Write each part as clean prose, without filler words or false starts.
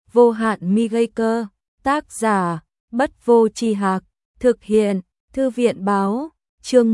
Vô hạn mi gây cơ. Tác giả Bất Vô Tri Hạc. Thực hiện Thư viện Báo. Chương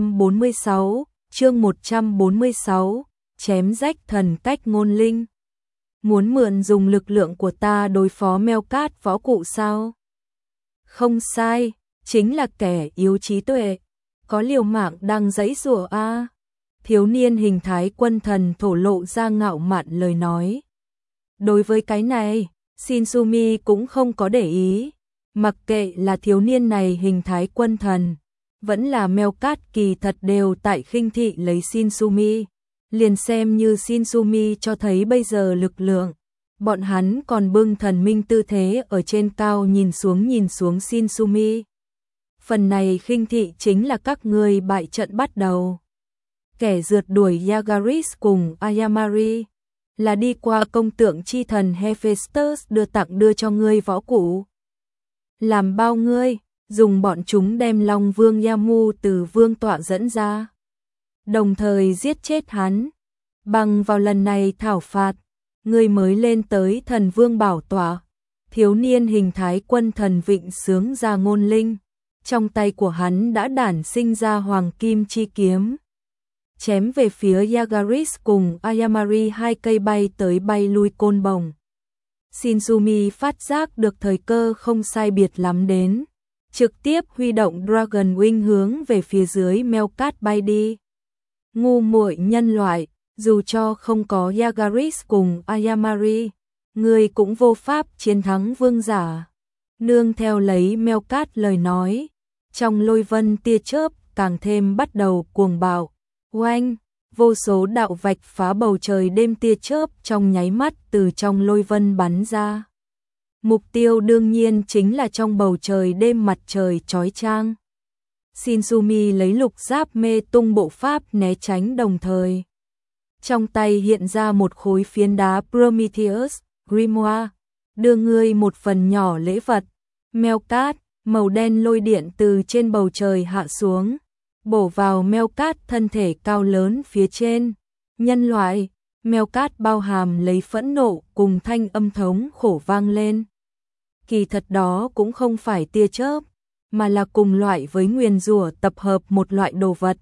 146. Chém rách thần cách ngôn linh. Muốn mượn dùng lực lượng của ta đối phó Meo Cát võ cụ sao? Không sai, chính là kẻ yếu trí tuệ, có liều mạng đang giãy giụa a. Thiếu niên hình thái quân thần thổ lộ ra ngạo mạn lời nói. Đối với cái này, Shinzumi cũng không có để ý, mặc kệ là thiếu niên này hình thái quân thần, vẫn là Meo Cát kỳ thật đều tại khinh thị lấy Shinzumi. Liền xem như Shinzumi cho thấy bây giờ lực lượng, bọn hắn còn bưng thần minh tư thế ở trên cao nhìn xuống Shinzumi. Phần này khinh thị chính là các ngươi bại trận bắt đầu. Kẻ rượt đuổi Yagaris cùng Ayamari là đi qua công tượng chi thần Hephaestus đưa cho ngươi võ cụ. Làm bao ngươi, dùng bọn chúng đem Long Vương Yamu từ vương tọa dẫn ra, đồng thời giết chết hắn. Bằng vào lần này thảo phạt, ngươi mới lên tới thần vương bảo tọa. Thiếu niên hình thái quân thần vịnh sướng ra ngôn linh, trong tay của hắn đã đản sinh ra hoàng kim chi kiếm, chém về phía Yagaris cùng Ayamari, hai cây bay tới bay lui côn bồng. Shinzumi phát giác được thời cơ không sai biệt lắm đến, trực tiếp huy động Dragon Wing hướng về phía dưới Meo Cát bay đi. Ngu muội nhân loại, dù cho không có Yagaris cùng Ayamari, ngươi cũng vô pháp chiến thắng vương giả. Nương theo lấy Meo Cát lời nói, trong lôi vân tia chớp càng thêm bắt đầu cuồng bạo. Oanh, vô số đạo vạch phá bầu trời đêm, tia chớp trong nháy mắt từ trong lôi vân bắn ra. Mục tiêu đương nhiên chính là trong bầu trời đêm mặt trời chói chang. Shinzumi lấy lục giáp mê tung bộ pháp né tránh, đồng thời trong tay hiện ra một khối phiến đá Prometheus Grimoire, đưa ngươi một phần nhỏ lễ vật. Meo Cát, màu đen lôi điện từ trên bầu trời hạ xuống, bổ vào Meo Cát thân thể cao lớn phía trên. Nhân loại, Meo Cát bao hàm lấy phẫn nộ cùng thanh âm thống khổ vang lên. Kỳ thật đó cũng không phải tia chớp, mà là cùng loại với nguyền rủa tập hợp một loại đồ vật.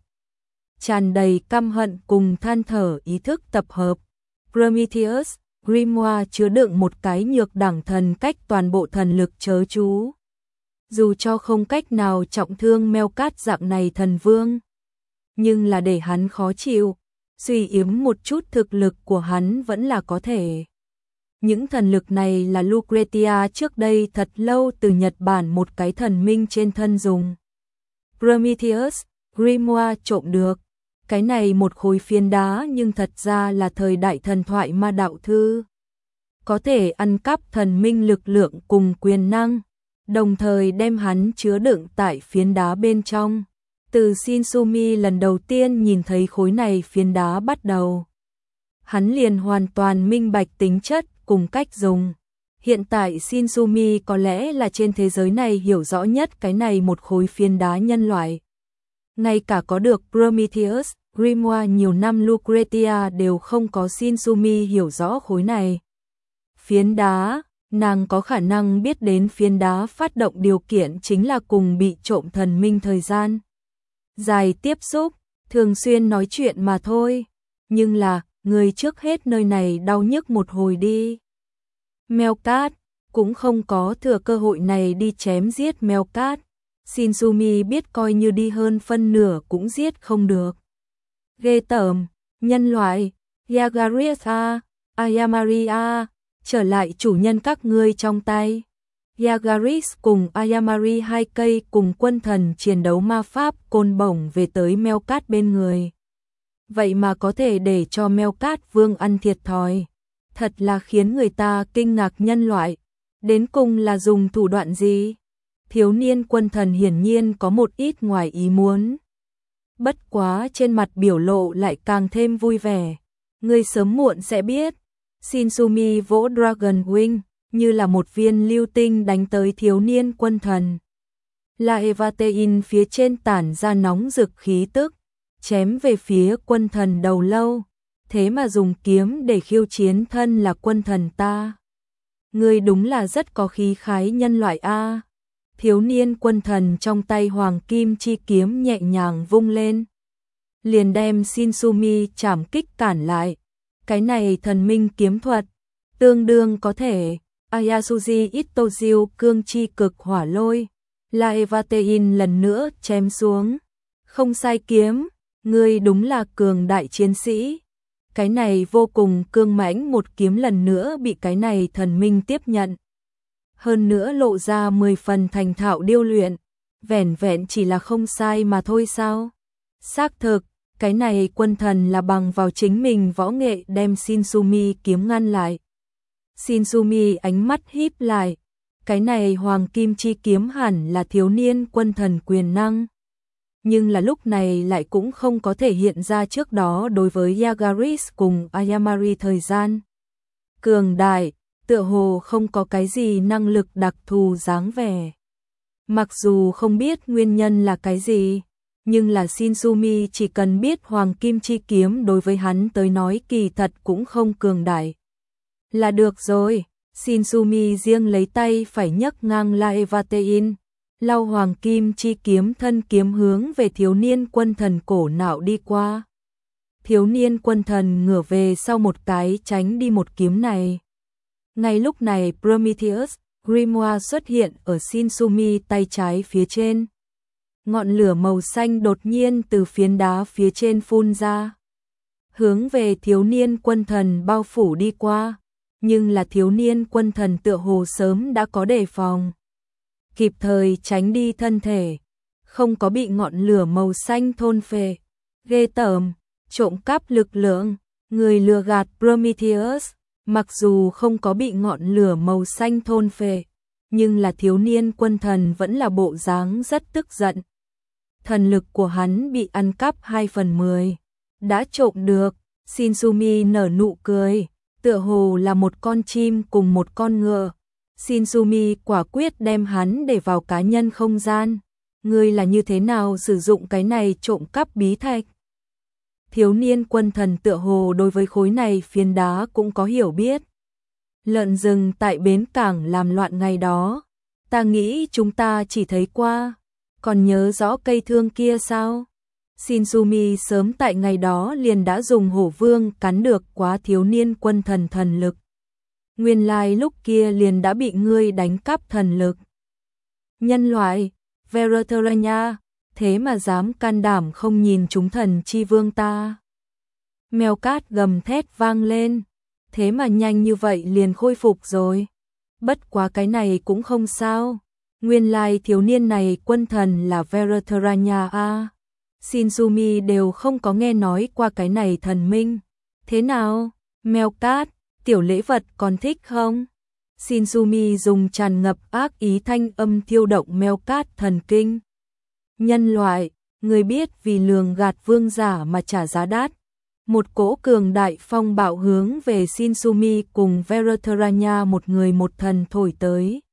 Tràn đầy căm hận cùng than thở ý thức tập hợp. Prometheus Grimoire chứa đựng một cái nhược đẳng thần cách toàn bộ thần lực chớ chú. Dù cho không cách nào trọng thương Meo Cát dạng này thần vương, nhưng là để hắn khó chịu, suy yếm một chút thực lực của hắn vẫn là có thể. Những thần lực này là Lucretia trước đây thật lâu từ Nhật Bản một cái thần minh trên thân dùng. Prometheus Grimoire trộm được. Cái này một khối phiến đá nhưng thật ra là thời đại thần thoại ma đạo thư. Có thể ăn cắp thần minh lực lượng cùng quyền năng, đồng thời đem hắn chứa đựng tại phiến đá bên trong. Từ Shinzumi lần đầu tiên nhìn thấy khối này phiến đá bắt đầu, hắn liền hoàn toàn minh bạch tính chất cùng cách dùng. Hiện tại Shinzumi có lẽ là trên thế giới này hiểu rõ nhất cái này một khối phiến đá nhân loại. Ngay cả có được Prometheus Grimoire nhiều năm Lucretia đều không có Shinzumi hiểu rõ khối này. Phiến đá, nàng có khả năng biết đến phiến đá phát động điều kiện chính là cùng bị trộm thần minh thời gian dài tiếp xúc, thường xuyên nói chuyện mà thôi. Nhưng là, người trước hết nơi này đau nhức một hồi đi. Meo Cát cũng không có thừa cơ hội này đi chém giết Meo Cát. Shinzumi biết coi như đi hơn phân nửa cũng giết không được. Ghê tởm, nhân loại, Yagaris Ayamari trở lại chủ nhân các ngươi trong tay. Yagaris cùng Ayamari, hai cây cùng quân thần chiến đấu ma pháp côn bổng về tới Meo Cát bên người. Vậy mà có thể để cho Meo Cát vương ăn thiệt thòi. Thật là khiến người ta kinh ngạc, nhân loại. Đến cùng là dùng thủ đoạn gì? Thiếu niên quân thần hiển nhiên có một ít ngoài ý muốn. Bất quá trên mặt biểu lộ lại càng thêm vui vẻ. Ngươi sớm muộn sẽ biết. Shinzumi vỗ Dragon Wing như là một viên lưu tinh đánh tới thiếu niên quân thần. La Evatein phía trên tản ra nóng rực khí tức, chém về phía quân thần đầu lâu. Thế mà dùng kiếm để khiêu chiến thân là quân thần ta. Ngươi đúng là rất có khí khái nhân loại a. Thiếu niên quân thần trong tay hoàng kim chi kiếm nhẹ nhàng vung lên, liền đem Shinsumi trảm kích cản lại. Cái này thần minh kiếm thuật, tương đương có thể Ayasuji Itojiu cương chi cực hỏa lôi. Laevatein lần nữa chém xuống. Không sai kiếm, ngươi đúng là cường đại chiến sĩ. Cái này vô cùng cương mãnh một kiếm lần nữa bị cái này thần minh tiếp nhận. Hơn nữa lộ ra 10 phần thành thạo điêu luyện, vẻn vẹn chỉ là không sai mà thôi sao? Xác thực, cái này quân thần là bằng vào chính mình võ nghệ đem Shinsumi kiếm ngăn lại. Shinsumi ánh mắt híp lại, cái này hoàng kim chi kiếm hẳn là thiếu niên quân thần quyền năng. Nhưng là lúc này lại cũng không có thể hiện ra trước đó đối với Yagaris cùng Ayamari thời gian. Cường đại, tựa hồ không có cái gì năng lực đặc thù dáng vẻ. Mặc dù không biết nguyên nhân là cái gì, nhưng là Shinsumi chỉ cần biết hoàng kim chi kiếm đối với hắn tới nói kỳ thật cũng không cường đại. Là được rồi, Shinsumi riêng lấy tay phải nhấc ngang Laevatein, lau hoàng kim chi kiếm thân kiếm hướng về thiếu niên quân thần cổ nạo đi qua. Thiếu niên quân thần ngửa về sau một cái tránh đi một kiếm này. Ngay lúc này Prometheus Grimoire xuất hiện ở Shinsumi tay trái phía trên. Ngọn lửa màu xanh đột nhiên từ phiến đá phía trên phun ra, hướng về thiếu niên quân thần bao phủ đi qua. Nhưng là thiếu niên quân thần tựa hồ sớm đã có đề phòng, kịp thời tránh đi thân thể, không có bị ngọn lửa màu xanh thôn phệ. Ghê tởm, trộm cắp lực lượng, người lừa gạt Prometheus. Mặc dù không có bị ngọn lửa màu xanh thôn phệ, nhưng là thiếu niên quân thần vẫn là bộ dáng rất tức giận. Thần lực của hắn bị ăn cắp 2/10, đã trộm được. Shinsumi nở nụ cười, tựa hồ là một con chim cùng một con ngựa. Shinsumi quả quyết đem hắn để vào cá nhân không gian. Ngươi là như thế nào sử dụng cái này trộm cắp bí thạch? Thiếu niên quân thần tựa hồ đối với khối này phiến đá cũng có hiểu biết. Lợn rừng tại bến cảng làm loạn ngày đó, ta nghĩ chúng ta chỉ thấy qua, còn nhớ rõ cây thương kia sao? Shinsumi sớm tại ngày đó liền đã dùng hổ vương cắn được quá thiếu niên quân thần thần lực. Nguyên lai lúc kia liền đã bị ngươi đánh cắp thần lực. Nhân loại, Veraterania, thế mà dám can đảm không nhìn chúng thần chi vương ta. Mèo cát gầm thét vang lên, thế mà nhanh như vậy liền khôi phục rồi. Bất quá cái này cũng không sao. Nguyên lai thiếu niên này quân thần là Veraterania a. Shinsumi đều không có nghe nói qua cái này thần minh. Thế nào, mèo cát, tiểu lễ vật còn thích không? Shinsumi dùng tràn ngập ác ý thanh âm thiêu động mèo cát thần kinh. Nhân loại, người biết vì lường gạt vương giả mà trả giá đắt. Một cỗ cường đại phong bạo hướng về Shinsumi cùng Veraterania một người một thần thổi tới.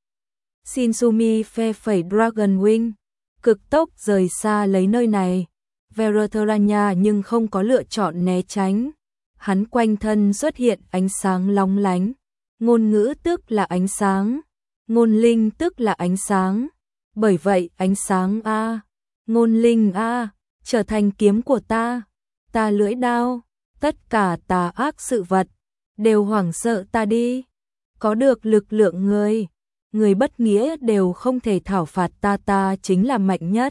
Shinsumi phe phẩy Dragon Wing, cực tốc rời xa lấy nơi này. Veraterania nhưng không có lựa chọn né tránh. Hắn quanh thân xuất hiện ánh sáng lóng lánh. Ngôn ngữ tức là ánh sáng, ngôn linh tức là ánh sáng. Bởi vậy ánh sáng a, ngôn linh a, trở thành kiếm của ta. Ta lưỡi đao, tất cả tà ác sự vật đều hoảng sợ ta đi. Có được lực lượng người bất nghĩa đều không thể thảo phạt ta, ta chính là mạnh nhất.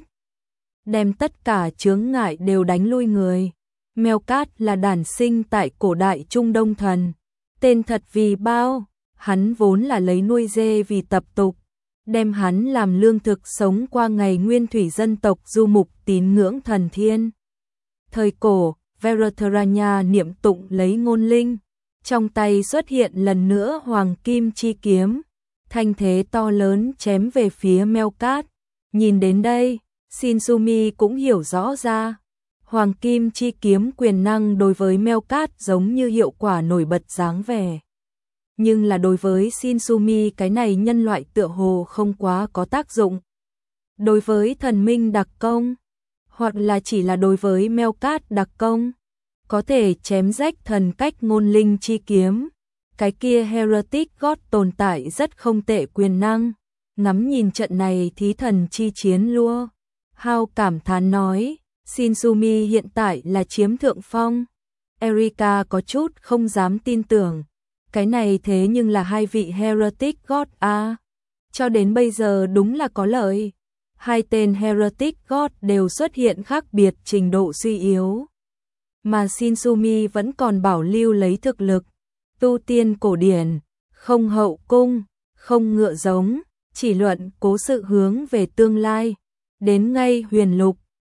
Đem tất cả chướng ngại đều đánh lui người. Mèo cát là đản sinh tại cổ đại Trung Đông thần. Tên thật vì bao, hắn vốn là lấy nuôi dê vì tập tục. Đem hắn làm lương thực sống qua ngày nguyên thủy dân tộc du mục tín ngưỡng thần thiên. Thời cổ, Veraterania niệm tụng lấy ngôn linh. Trong tay xuất hiện lần nữa hoàng kim chi kiếm. Thanh thế to lớn chém về phía mèo cát. Nhìn đến đây, Shinsumi cũng hiểu rõ ra. Hoàng kim chi kiếm quyền năng đối với mèo cát giống như hiệu quả nổi bật dáng vẻ. Nhưng là đối với Shinsumi cái này nhân loại tựa hồ không quá có tác dụng. Đối với thần minh đặc công, hoặc là chỉ là đối với mèo cát đặc công, có thể chém rách thần cách ngôn linh chi kiếm. cái kia Heretic God tồn tại rất không tệ quyền năng. Ngắm nhìn trận này thí thần chi chiến Lua Hao cảm thán nói, Shinzumi hiện tại là chiếm thượng phong. Erika có chút không dám tin tưởng, cái này thế nhưng là hai vị Heretic God a. Cho đến bây giờ đúng là có lợi. Hai tên Heretic God đều xuất hiện khác biệt trình độ suy yếu. Mà Shinzumi vẫn còn bảo lưu lấy thực lực. Tu tiên cổ điển, không hậu cung, không ngựa giống, chỉ luận cố sự hướng về tương lai. Đến ngay huyền lục,